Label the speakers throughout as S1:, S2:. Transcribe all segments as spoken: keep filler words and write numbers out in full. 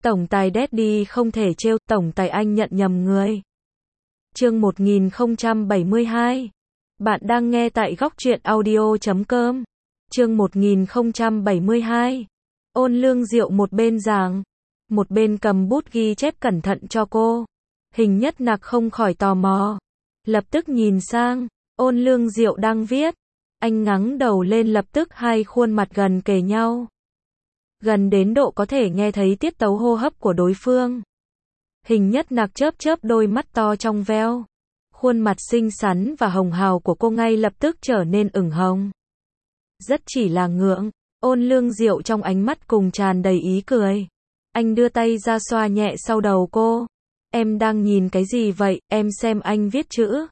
S1: Tổng tài Daddy không thể trêu, tổng tài anh nhận nhầm người. Chương một nghìn không trăm bảy mươi hai. Bạn đang nghe tại góc truyện audio chấm com. Chương một nghìn không trăm bảy mươi hai. Ôn Lương Diệu một bên giảng, một bên cầm bút ghi chép cẩn thận cho cô. Hình Nhất Nặc không khỏi tò mò, lập tức nhìn sang, Ôn Lương Diệu đang viết. Anh ngẩng đầu lên, lập tức hai khuôn mặt gần kề nhau, gần đến độ có thể nghe thấy tiết tấu hô hấp của đối phương. Hình Nhất Nặc chớp chớp đôi mắt to trong veo, khuôn mặt xinh xắn và hồng hào của cô ngay lập tức trở nên ửng hồng. Rất chỉ là ngượng. Ôn Lương Diệu trong ánh mắt cùng tràn đầy ý cười. Anh đưa tay ra xoa nhẹ sau đầu cô. Em đang nhìn cái gì vậy, em xem anh viết chữ.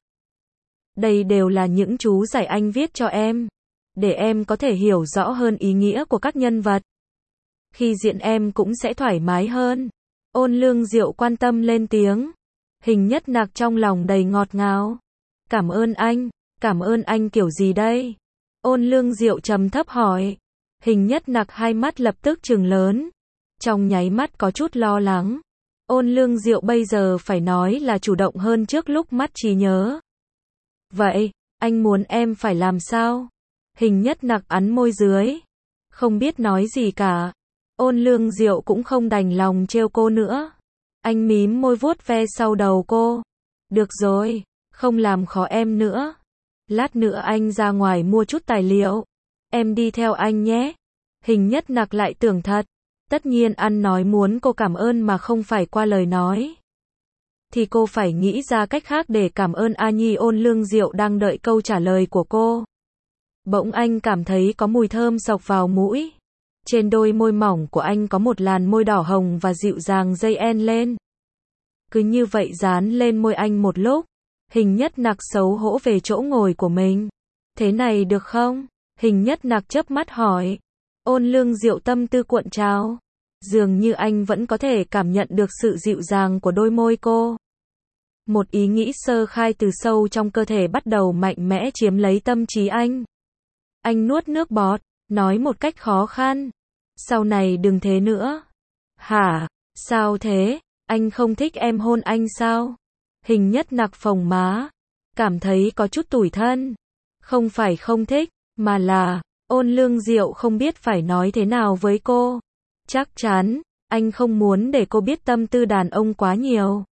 S1: Đây đều là những chú giải anh viết cho em, để em có thể hiểu rõ hơn ý nghĩa của các nhân vật. Khi diễn em cũng sẽ thoải mái hơn. Ôn Lương Diệu quan tâm lên tiếng. Hình Nhất Nặc trong lòng đầy ngọt ngào. Cảm ơn anh, cảm ơn anh kiểu gì đây? Ôn Lương Diệu trầm thấp hỏi. Hình Nhất Nặc hai mắt lập tức trừng lớn, trong nháy mắt có chút lo lắng. Ôn Lương Diệu bây giờ phải nói là chủ động hơn trước lúc mất trí nhớ. Vậy, anh muốn em phải làm sao? Hình Nhất Nặc ắn môi dưới, không biết nói gì cả. Ôn Lương Diệu cũng không đành lòng trêu cô nữa. Anh mím môi vuốt ve sau đầu cô. Được rồi, không làm khó em nữa. Lát nữa anh ra ngoài mua chút tài liệu, em đi theo anh nhé. Hình Nhất Nặc lại tưởng thật, tất nhiên ăn nói muốn cô cảm ơn mà không phải qua lời nói, thì cô phải nghĩ ra cách khác để cảm ơn A Nhi. Ôn Lương Diệu đang đợi câu trả lời của cô. Bỗng anh cảm thấy có mùi thơm xộc vào mũi. Trên đôi môi mỏng của anh có một làn môi đỏ hồng và dịu dàng dây en lên. Cứ như vậy dán lên môi anh một lúc. Hình Nhất Nặc xấu hổ về chỗ ngồi của mình. Thế này được không? Hình Nhất Nặc chớp mắt hỏi. Ôn Lương Diệu tâm tư cuộn trào. Dường như anh vẫn có thể cảm nhận được sự dịu dàng của đôi môi cô. Một ý nghĩ sơ khai từ sâu trong cơ thể bắt đầu mạnh mẽ chiếm lấy tâm trí anh. Anh nuốt nước bọt, nói một cách khó khăn. Sau này đừng thế nữa. Hả? Sao thế? Anh không thích em hôn anh sao? Hình Nhất Nặc phồng má, cảm thấy có chút tủi thân. Không phải không thích, mà là, Ôn Lương Diệu không biết phải nói thế nào với cô. Chắc chắn, anh không muốn để cô biết tâm tư đàn ông quá nhiều.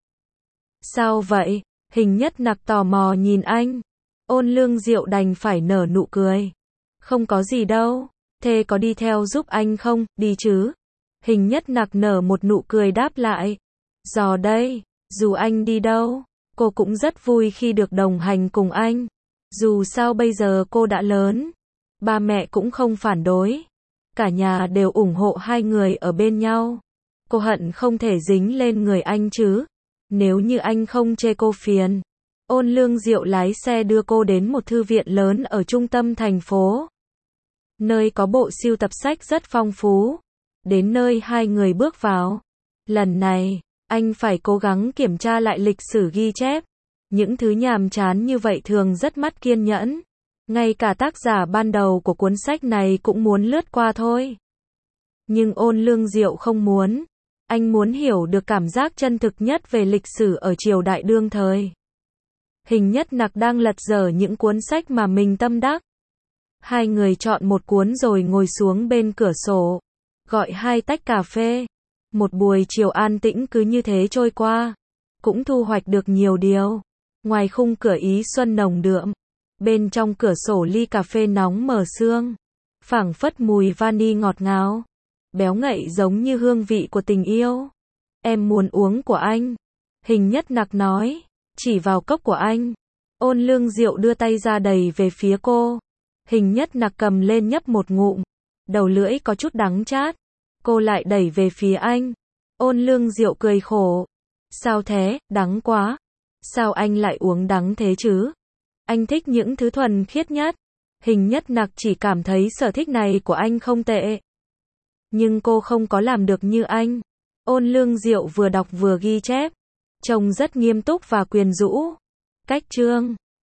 S1: Sao vậy? Hình Nhất Nặc tò mò nhìn anh. Ôn Lương Diệu đành phải nở nụ cười. Không có gì đâu, thế có đi theo giúp anh không? Đi chứ. Hình Nhất Nặc nở một nụ cười đáp lại. Giờ đây, dù anh đi đâu, cô cũng rất vui khi được đồng hành cùng anh. Dù sao bây giờ cô đã lớn, ba mẹ cũng không phản đối, cả nhà đều ủng hộ hai người ở bên nhau. Cô hận không thể dính lên người anh chứ. Nếu như anh không chê cô phiền. Ôn Lương Diệu lái xe đưa cô đến một thư viện lớn ở trung tâm thành phố, nơi có bộ sưu tập sách rất phong phú. Đến nơi hai người bước vào, lần này, anh phải cố gắng kiểm tra lại lịch sử ghi chép. Những thứ nhàm chán như vậy thường rất mất kiên nhẫn. Ngay cả tác giả ban đầu của cuốn sách này cũng muốn lướt qua thôi. Nhưng Ôn Lương Diệu không muốn. Anh muốn hiểu được cảm giác chân thực nhất về lịch sử ở triều đại đương thời. Hình Nhất Nặc đang lật dở những cuốn sách mà mình tâm đắc. Hai người chọn một cuốn rồi ngồi xuống bên cửa sổ, gọi hai tách cà phê. Một buổi chiều an tĩnh cứ như thế trôi qua, cũng thu hoạch được nhiều điều. Ngoài khung cửa ý xuân nồng đượm, bên trong cửa sổ ly cà phê nóng mở sương, phảng phất mùi vani ngọt ngào, béo ngậy giống như hương vị của tình yêu. Em muốn uống của anh. Hình Nhất Nặc nói, chỉ vào cốc của anh. Ôn Lương Diệu đưa tay ra đẩy về phía cô. Hình Nhất Nặc cầm lên nhấp một ngụm, đầu lưỡi có chút đắng chát. Cô lại đẩy về phía anh. Ôn Lương Diệu cười khổ. Sao thế, đắng quá. Sao anh lại uống đắng thế chứ? Anh thích những thứ thuần khiết nhất. Hình Nhất Nặc chỉ cảm thấy sở thích này của anh không tệ. Nhưng cô không có làm được như anh. Ôn Lương Diệu vừa đọc vừa ghi chép, trông rất nghiêm túc và quyến rũ. Cách chương